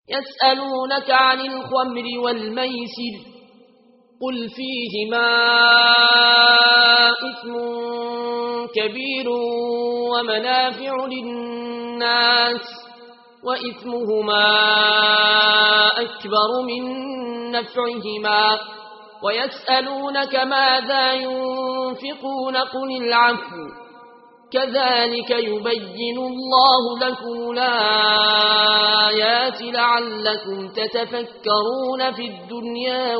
يسألونك عن الخمر والميسر قل فيهما إثم كبير ومنافع للناس وإثمهما أكبر من نفعهما ويسألونك ماذا ينفقون قل العفو كذلك يبين الله لكم الآيات لعلكم تتفكرون في الدنيا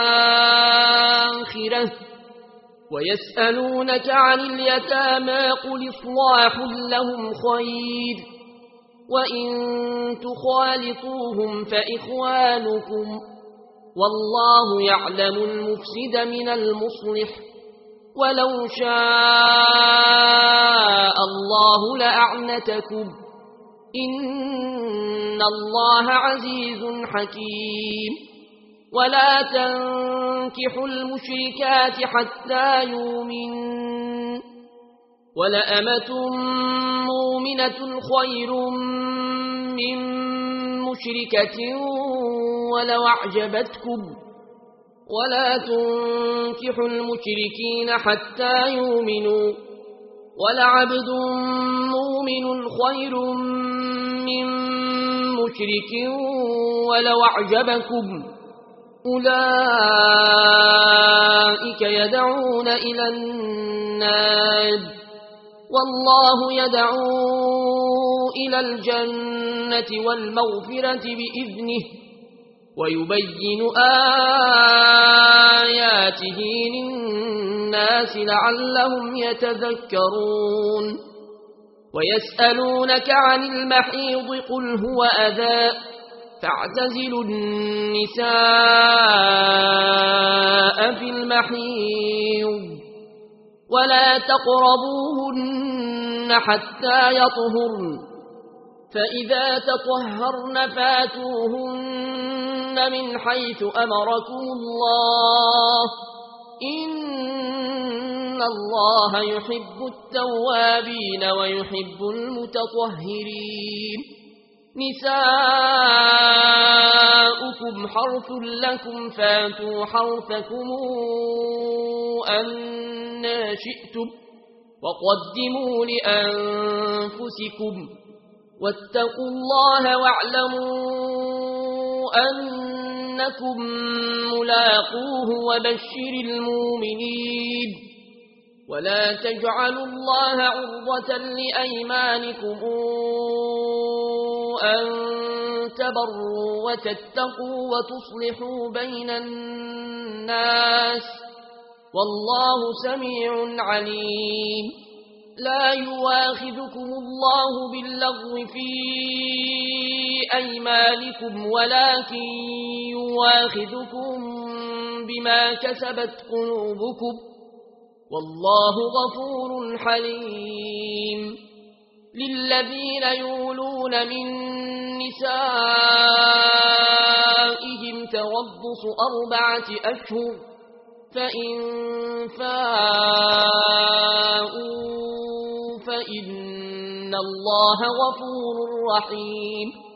والآخرة ويسألونك عن اليتامى قل إصلاح لهم خير وإن تخالطوهم فإخوانكم والله يعلم المفسد من المصلح ولو شاء الله لأعنتكم إن الله عزيز حكيم ولا تنكحوا المشركات حتى يؤمنوا ولأمة مؤمنة خير من مشركة ولو أعجبتكم ولا تنكحوا المشركين حتى يؤمنوا ولعبد مؤمن خير من مشرك ولو أعجبكم أولئك يدعون إلى النار والله يدعو إلى الجنة والمغفرة بإذنه ويبين آياته للناس لعلهم يتذكرون ويسألونك عن المحيض قل هو أذى فاعتزلوا النساء في المحيض ولا تقربوهن حتى يطهرن فإذا تطهرن فاتوهن من حيث أمركم الله إن الله يحب التوابين ويحب المتطهرين نساؤكم حرث لكم فاتوا حرثكم أنى شئتم وقدموا لأنفسكم واتقوا الله واعلموا أنكم ملاقوه وبشر المؤمنين ولا تجعلوا الله عرضة لأيمانكم أن تبروا وتتقوا وتصلحوا بين الناس والله سميع عليم لا يواخذكم الله باللغو في أيمانكم ولكن يواخذكم بما كسبت قلوبكم والله غفور حليم للذين يولون من نسائهم تربص 4 أشهر فإن فاءوا فإن الله غفور رحيم